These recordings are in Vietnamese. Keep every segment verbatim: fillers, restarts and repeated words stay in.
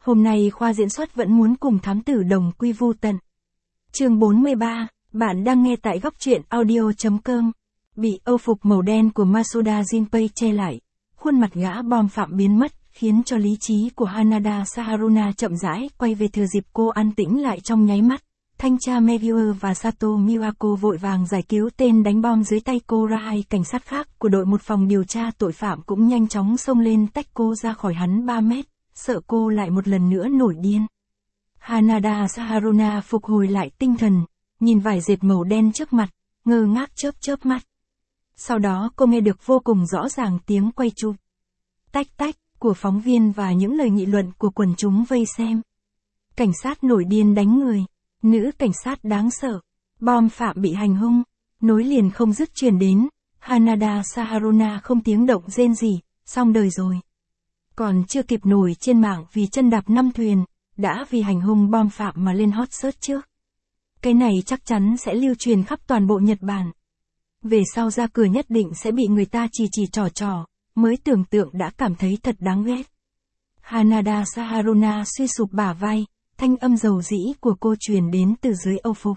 Hôm nay khoa diễn xuất vẫn muốn cùng thám tử đồng quy vu tận. Chương bốn mươi ba, bạn đang nghe tại góc truyện audio chấm com. Bị âu phục màu đen của Masuda Jinpei che lại, khuôn mặt gã bom phạm biến mất, khiến cho lý trí của Hanada Saharuna chậm rãi quay về thừa dịp cô an tĩnh lại trong nháy mắt. Thanh tra Meguier và Sato Miwako vội vàng giải cứu tên đánh bom dưới tay cô ra. Hai cảnh sát khác của đội một phòng điều tra tội phạm cũng nhanh chóng xông lên tách cô ra khỏi hắn ba mét, sợ cô lại một lần nữa nổi điên. Hanada Saharuna phục hồi lại tinh thần, nhìn vải dệt màu đen trước mặt, ngơ ngác chớp chớp mắt. Sau đó cô nghe được vô cùng rõ ràng tiếng quay chụp tách tách của phóng viên và những lời nghị luận của quần chúng vây xem. Cảnh sát nổi điên đánh người, nữ cảnh sát đáng sợ, bom phạm bị hành hung, nối liền không dứt truyền đến. Hanada Saharuna không tiếng động rên rỉ, xong đời rồi. Còn chưa kịp nổi trên mạng vì chân đạp năm thuyền, đã vì hành hung bom phạm mà lên hot search trước. Cái này chắc chắn sẽ lưu truyền khắp toàn bộ Nhật Bản. Về sau ra cửa nhất định sẽ bị người ta chỉ chỉ trò trò, mới tưởng tượng đã cảm thấy thật đáng ghét. Hanada Saharuna suy sụp bả vai, thanh âm dầu dĩ của cô truyền đến từ dưới âu phục.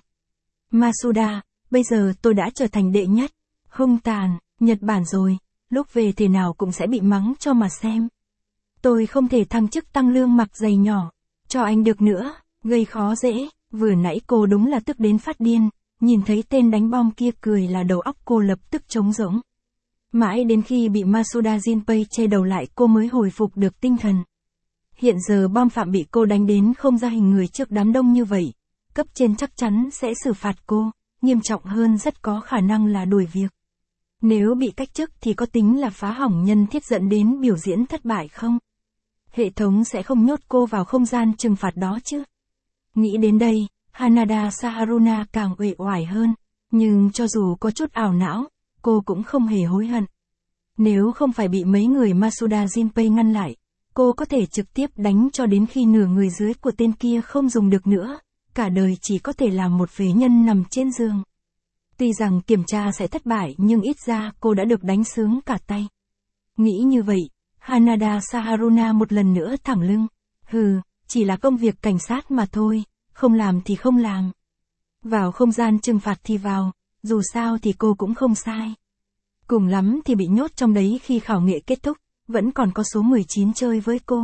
Masuda, bây giờ tôi đã trở thành đệ nhất, hung tàn, Nhật Bản rồi, lúc về thế nào cũng sẽ bị mắng cho mà xem. Tôi không thể thăng chức tăng lương mặc giày nhỏ, cho anh được nữa, gây khó dễ. Vừa nãy cô đúng là tức đến phát điên, nhìn thấy tên đánh bom kia cười là đầu óc cô lập tức trống rỗng. Mãi đến khi bị Masuda Jinpei che đầu lại cô mới hồi phục được tinh thần. Hiện giờ bom phạm bị cô đánh đến không ra hình người trước đám đông như vậy, cấp trên chắc chắn sẽ xử phạt cô, nghiêm trọng hơn rất có khả năng là đuổi việc. Nếu bị cách chức thì có tính là phá hỏng nhân thiết dẫn đến biểu diễn thất bại không? Hệ thống sẽ không nhốt cô vào không gian trừng phạt đó chứ? Nghĩ đến đây, Hanada Saharuna càng uể oải hơn, nhưng cho dù có chút ảo não, cô cũng không hề hối hận. Nếu không phải bị mấy người Masuda Jinpei ngăn lại, cô có thể trực tiếp đánh cho đến khi nửa người dưới của tên kia không dùng được nữa, cả đời chỉ có thể làm một phế nhân nằm trên giường. Tuy rằng kiểm tra sẽ thất bại nhưng ít ra cô đã được đánh sướng cả tay. Nghĩ như vậy, Hanada Saharuna một lần nữa thẳng lưng. Hừ, chỉ là công việc cảnh sát mà thôi, không làm thì không làm. Vào không gian trừng phạt thì vào, dù sao thì cô cũng không sai. Cùng lắm thì bị nhốt trong đấy khi khảo nghệ kết thúc, vẫn còn có số mười chín chơi với cô.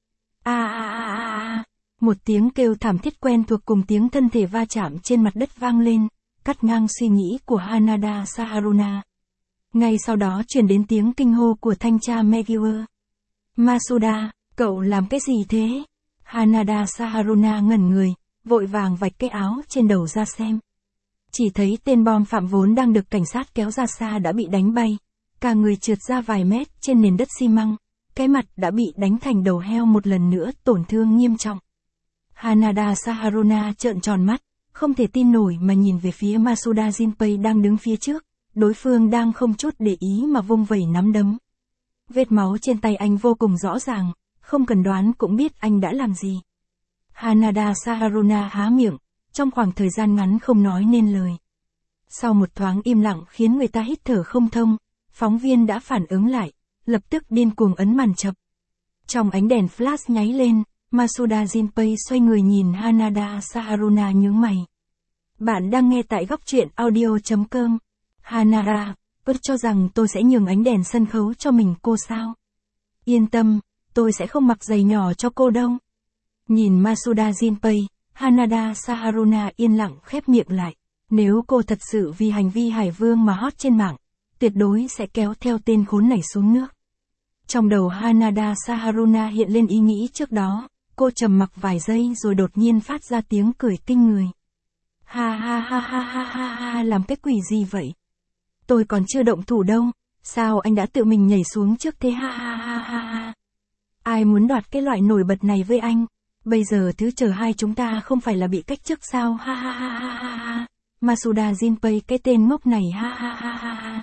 A a a a a, một tiếng kêu thảm thiết quen thuộc cùng tiếng thân thể va chạm trên mặt đất vang lên, cắt ngang suy nghĩ của Hanada Saharuna. Ngay sau đó truyền đến tiếng kinh hô của thanh tra Meguier. Masuda, cậu làm cái gì thế? Hanada Saharuna ngẩn người, vội vàng vạch cái áo trên đầu ra xem. Chỉ thấy tên bom phạm vốn đang được cảnh sát kéo ra xa đã bị đánh bay, cả người trượt ra vài mét trên nền đất xi măng, cái mặt đã bị đánh thành đầu heo một lần nữa tổn thương nghiêm trọng. Hanada Saharuna trợn tròn mắt, không thể tin nổi mà nhìn về phía Masuda Jinpei đang đứng phía trước, đối phương đang không chút để ý mà vung vẩy nắm đấm. Vết máu trên tay anh vô cùng rõ ràng, không cần đoán cũng biết anh đã làm gì. Hanada Saharuna há miệng, trong khoảng thời gian ngắn không nói nên lời. Sau một thoáng im lặng khiến người ta hít thở không thông, phóng viên đã phản ứng lại, lập tức điên cuồng ấn màn chập. Trong ánh đèn flash nháy lên, Masuda Jinpei xoay người nhìn Hanada Saharuna nhướng mày. Bạn đang nghe tại góc truyện audio chấm com. Hanada, tôi cho rằng tôi sẽ nhường ánh đèn sân khấu cho mình cô sao? Yên tâm, tôi sẽ không mặc giày nhỏ cho cô đâu. Nhìn Masuda Jinpei, Hanada Saharuna yên lặng khép miệng lại. Nếu cô thật sự vì hành vi hải vương mà hot trên mạng, tuyệt đối sẽ kéo theo tên khốn này xuống nước. Trong đầu Hanada Saharuna hiện lên ý nghĩ trước đó, cô trầm mặc vài giây rồi đột nhiên phát ra tiếng cười kinh người. Ha ha ha ha ha ha ha, làm cái quỷ gì vậy? Tôi còn chưa động thủ đâu, sao anh đã tự mình nhảy xuống trước thế? Ha ha ha ha ha. Ai muốn đoạt cái loại nổi bật này với anh? Bây giờ thứ chờ hai chúng ta không phải là bị cách chức sao? Ha ha ha ha ha ha. Masuda Jinpei, cái tên ngốc này, ha ha ha ha ha.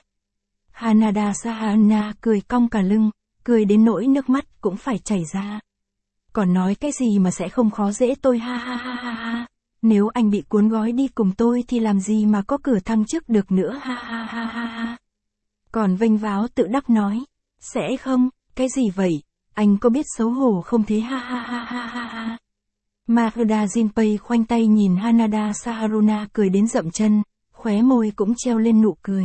Hanada Saharuna cười cong cả lưng, cười đến nỗi nước mắt cũng phải chảy ra. Còn nói cái gì mà sẽ không khó dễ tôi, ha ha ha ha ha. Nếu anh bị cuốn gói đi cùng tôi thì làm gì mà có cửa thăng chức được nữa, ha ha ha ha ha. Còn vênh váo tự đắc nói, sẽ không, cái gì vậy, Anh có biết xấu hổ không thế ha ha ha ha ha ha. Maruda Jinpei khoanh tay nhìn Hanada Saharuna cười đến dậm chân, khóe môi cũng treo lên nụ cười.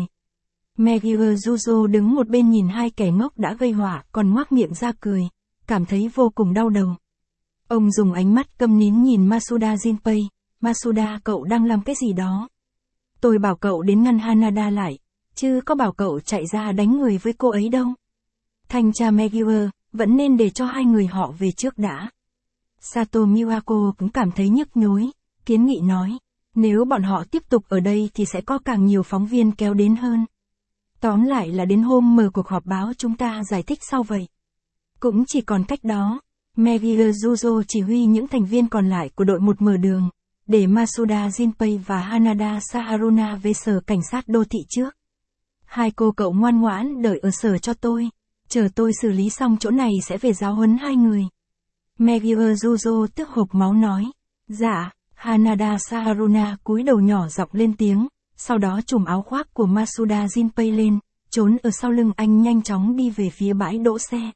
Megure Juzo đứng một bên nhìn hai kẻ ngốc đã gây họa còn ngoác miệng ra cười, cảm thấy vô cùng đau đầu. Ông dùng ánh mắt câm nín nhìn Masuda Jinpei, Masuda cậu đang làm cái gì đó? Tôi bảo cậu đến ngăn Hanada lại, chứ có bảo cậu chạy ra đánh người với cô ấy đâu. Thanh tra Megure, vẫn nên để cho hai người họ về trước đã. Sato Miwako cũng cảm thấy nhức nhối, kiến nghị nói, nếu bọn họ tiếp tục ở đây thì sẽ có càng nhiều phóng viên kéo đến hơn. Tóm lại là đến hôm mở cuộc họp báo chúng ta giải thích sau vậy. Cũng chỉ còn cách đó, Megure Juzo chỉ huy những thành viên còn lại của đội một mở đường, để Masuda Jinpei và Hanada Saharuna về sở cảnh sát đô thị trước. Hai cô cậu ngoan ngoãn đợi ở sở cho tôi, chờ tôi xử lý xong chỗ này sẽ về giáo huấn hai người. Megure Juzo tức hộc máu nói. Dạ, Hanada Saharuna cúi đầu nhỏ giọng lên tiếng, sau đó trùm áo khoác của Masuda Jinpei lên, trốn ở sau lưng anh nhanh chóng đi về phía bãi đỗ xe.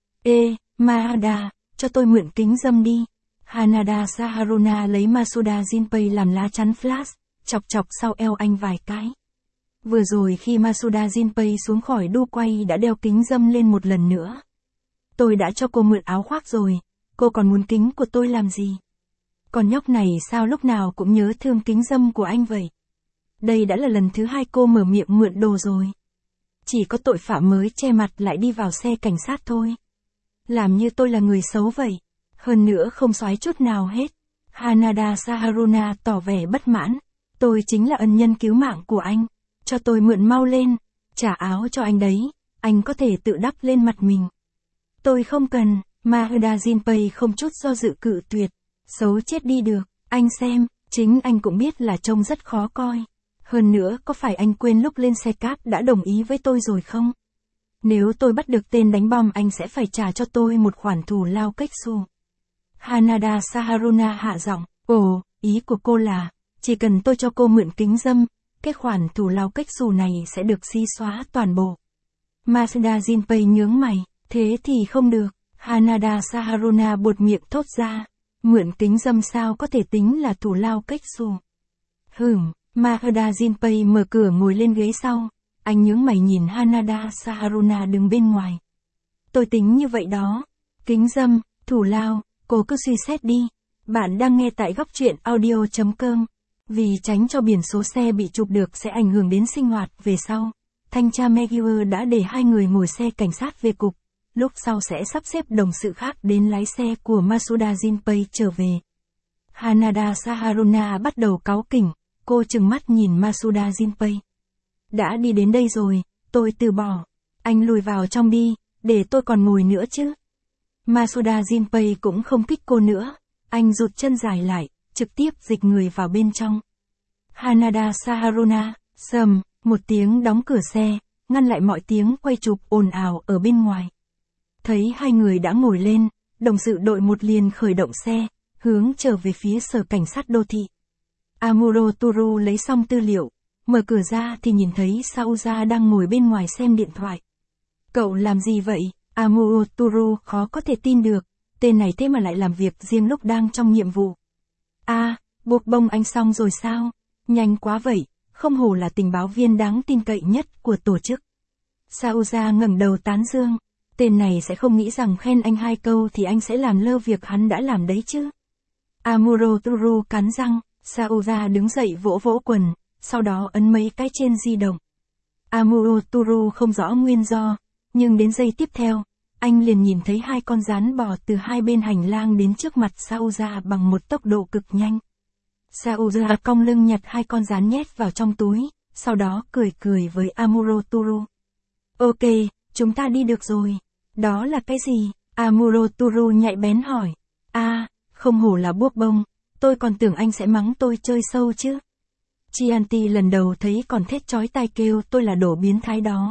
Ê, Mahada, cho tôi mượn kính râm đi. Hanada Saharuna lấy Masuda Jinpei làm lá chắn flash, chọc chọc sau eo anh vài cái. Vừa rồi khi Masuda Jinpei xuống khỏi đu quay đã đeo kính râm lên một lần nữa. Tôi đã cho cô mượn áo khoác rồi, cô còn muốn kính của tôi làm gì? Còn nhóc này sao lúc nào cũng nhớ thương kính râm của anh vậy? Đây đã là lần thứ hai cô mở miệng mượn đồ rồi. Chỉ có tội phạm mới che mặt lại đi vào xe cảnh sát thôi. Làm như tôi là người xấu vậy. Hơn nữa không xoái chút nào hết. Hanada Saharuna tỏ vẻ bất mãn. Tôi chính là ân nhân cứu mạng của anh. Cho tôi mượn mau lên. Trả áo cho anh đấy. Anh có thể tự đắp lên mặt mình. Tôi không cần. Maruda Jinpei không chút do dự cự tuyệt. Xấu chết đi được. Anh xem, chính anh cũng biết là trông rất khó coi. Hơn nữa có phải anh quên lúc lên xe cáp đã đồng ý với tôi rồi không? Nếu tôi bắt được tên đánh bom anh sẽ phải trả cho tôi một khoản thù lao cách xù. Hanada Saharuna hạ giọng, ồ, ý của cô là, chỉ cần tôi cho cô mượn kính râm, cái khoản thù lao cách xù này sẽ được xí xóa toàn bộ. Masuda Jinpei nhướng mày, thế thì không được. Hanada Saharuna buột miệng thốt ra, mượn kính râm sao có thể tính là thù lao cách xù. Hửm, Maruda Jinpei mở cửa ngồi lên ghế sau, anh nhướng mày nhìn Hanada Saharuna đứng bên ngoài. Tôi tính như vậy đó, kính râm, thù lao, cô cứ suy xét đi. Bạn đang nghe tại góc truyện audio chấm com. Vì tránh cho biển số xe bị chụp được sẽ ảnh hưởng đến sinh hoạt về sau, thanh tra Megure đã để hai người ngồi xe cảnh sát về cục. Lúc sau sẽ sắp xếp đồng sự khác đến lái xe của Masuda Jinpei trở về. Hanada Saharuna bắt đầu cáu kỉnh, cô trừng mắt nhìn Masuda Jinpei. Đã đi đến đây rồi, tôi từ bỏ. Anh lùi vào trong đi, để tôi còn ngồi nữa chứ. Masuda Jinpei cũng không thích cô nữa, anh rụt chân dài lại, trực tiếp dịch người vào bên trong. Hanada Saharuna, sầm, một tiếng đóng cửa xe, ngăn lại mọi tiếng quay chụp ồn ào ở bên ngoài. Thấy hai người đã ngồi lên, đồng sự đội một liền khởi động xe, hướng trở về phía sở cảnh sát đô thị. Amuro Toru lấy xong tư liệu, mở cửa ra thì nhìn thấy Sauza đang ngồi bên ngoài xem điện thoại. Cậu làm gì vậy? Amuro Toru khó có thể tin được, tên này thế mà lại làm việc riêng lúc đang trong nhiệm vụ. À, buộc bông anh xong rồi sao? Nhanh quá vậy, không hổ là tình báo viên đáng tin cậy nhất của tổ chức. Sauza ngẩng đầu tán dương. Tên này sẽ không nghĩ rằng khen anh hai câu thì anh sẽ làm lơ việc hắn đã làm đấy chứ. Amuro Toru cắn răng, Sauza đứng dậy vỗ vỗ quần, sau đó ấn mấy cái trên di động. Amuro Toru không rõ nguyên do, nhưng đến giây tiếp theo, anh liền nhìn thấy hai con rắn bò từ hai bên hành lang đến trước mặt Sauza bằng một tốc độ cực nhanh. Sauza cong lưng nhặt hai con rắn nhét vào trong túi, sau đó cười cười với Amuro Toru. Ok, chúng ta đi được rồi. Đó là cái gì? Amuro Toru nhạy bén hỏi. À, không hổ là buốc bông, tôi còn tưởng anh sẽ mắng tôi chơi sâu chứ. Chianti lần đầu thấy còn thét chói tai kêu tôi là đồ biến thái đó.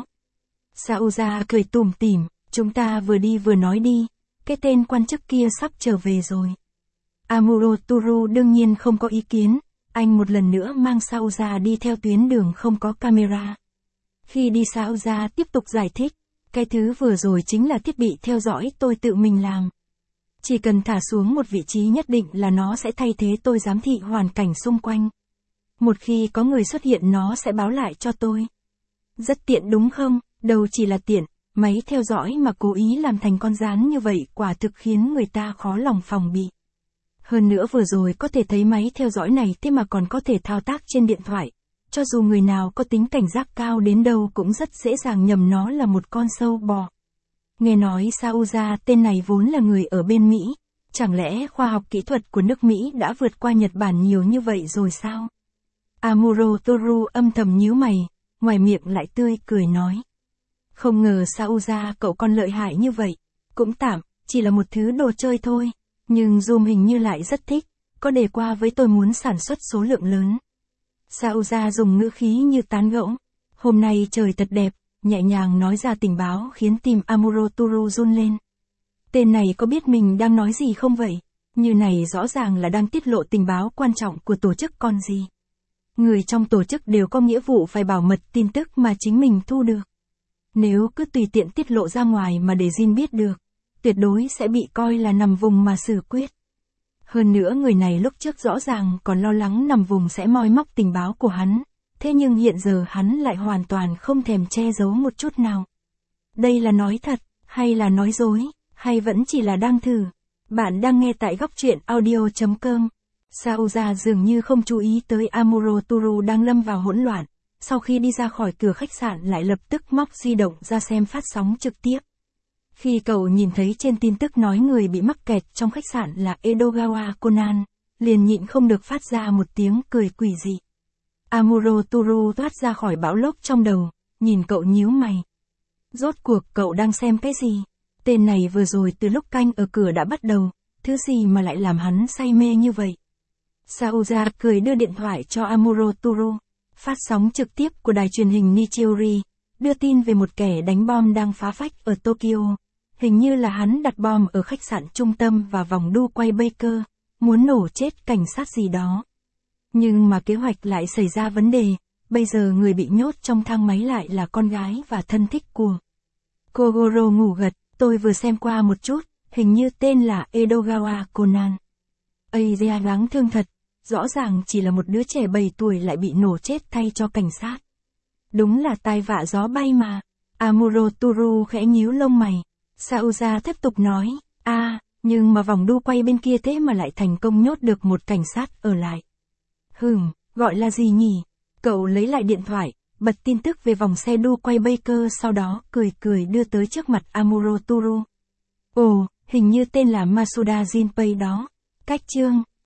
Sauza cười tủm tỉm, chúng ta vừa đi vừa nói đi, cái tên quan chức kia sắp trở về rồi. Amuro Toru đương nhiên không có ý kiến, anh một lần nữa mang Sauza đi theo tuyến đường không có camera. Khi đi Sauza tiếp tục giải thích, Cái thứ vừa rồi chính là thiết bị theo dõi tôi tự mình làm. Chỉ cần thả xuống một vị trí nhất định là nó sẽ thay thế tôi giám thị hoàn cảnh xung quanh. Một khi có người xuất hiện nó sẽ báo lại cho tôi. Rất tiện đúng không? Đâu chỉ là tiện, máy theo dõi mà cố ý làm thành con gián như vậy quả thực khiến người ta khó lòng phòng bị. Hơn nữa vừa rồi có thể thấy máy theo dõi này thế mà còn có thể thao tác trên điện thoại. Cho dù người nào có tính cảnh giác cao đến đâu cũng rất dễ dàng nhầm nó là một con sâu bọ. Nghe nói Sauza tên này vốn là người ở bên Mỹ. Chẳng lẽ khoa học kỹ thuật của nước Mỹ đã vượt qua Nhật Bản nhiều như vậy rồi sao? Amuro Toru âm thầm nhíu mày, ngoài miệng lại tươi cười nói. Không ngờ Sauza cậu còn lợi hại như vậy. Cũng tạm, chỉ là một thứ đồ chơi thôi. Nhưng Zoom hình như lại rất thích, có đề qua với tôi muốn sản xuất số lượng lớn. Sauza dùng ngữ khí như tán gẫu. Hôm nay trời thật đẹp, nhẹ nhàng nói ra tình báo khiến tim Amuro Toru run lên. Tên này có biết mình đang nói gì không vậy? Như này rõ ràng là đang tiết lộ tình báo quan trọng của tổ chức còn gì. Người trong tổ chức đều có nghĩa vụ phải bảo mật tin tức mà chính mình thu được. Nếu cứ tùy tiện tiết lộ ra ngoài mà để Jin biết được, tuyệt đối sẽ bị coi là nằm vùng mà xử quyết. Hơn nữa người này lúc trước rõ ràng còn lo lắng nằm vùng sẽ moi móc tình báo của hắn, thế nhưng hiện giờ hắn lại hoàn toàn không thèm che giấu một chút nào. Đây là nói thật, hay là nói dối, hay vẫn chỉ là đang thử? Bạn đang nghe tại góc truyện audio chấm com. Sauza dường như không chú ý tới Amuro Toru đang lâm vào hỗn loạn, sau khi đi ra khỏi cửa khách sạn lại lập tức móc di động ra xem phát sóng trực tiếp. Khi cậu nhìn thấy trên tin tức nói người bị mắc kẹt trong khách sạn là Edogawa Conan, liền nhịn không được phát ra một tiếng cười quỷ dị. Amuro Toru thoát ra khỏi bão lốc trong đầu, nhìn cậu nhíu mày. Rốt cuộc cậu đang xem cái gì? Tên này vừa rồi từ lúc canh ở cửa đã bắt đầu, thứ gì mà lại làm hắn say mê như vậy? Sauza cười đưa điện thoại cho Amuro Toru. Phát sóng trực tiếp của đài truyền hình Nichiori, đưa tin về một kẻ đánh bom đang phá phách ở Tokyo. Hình như là hắn đặt bom ở khách sạn trung tâm và vòng đu quay Baker, muốn nổ chết cảnh sát gì đó. Nhưng mà kế hoạch lại xảy ra vấn đề, bây giờ người bị nhốt trong thang máy lại là con gái và thân thích của Kogoro ngủ gật, tôi vừa xem qua một chút, hình như tên là Edogawa Conan. Ây da đáng thương thật, rõ ràng chỉ là một đứa trẻ bảy tuổi lại bị nổ chết thay cho cảnh sát. Đúng là tai vạ gió bay mà. Amuro Toru khẽ nhíu lông mày. Sauza tiếp tục nói, a à, nhưng mà vòng đu quay bên kia thế mà lại thành công nhốt được một cảnh sát ở lại. Hừm, gọi là gì nhỉ? Cậu lấy lại điện thoại, bật tin tức về vòng xe đu quay Baker sau đó cười cười đưa tới trước mặt Amuro Toru. Ồ, hình như tên là Masuda Jinpei đó. Cách chương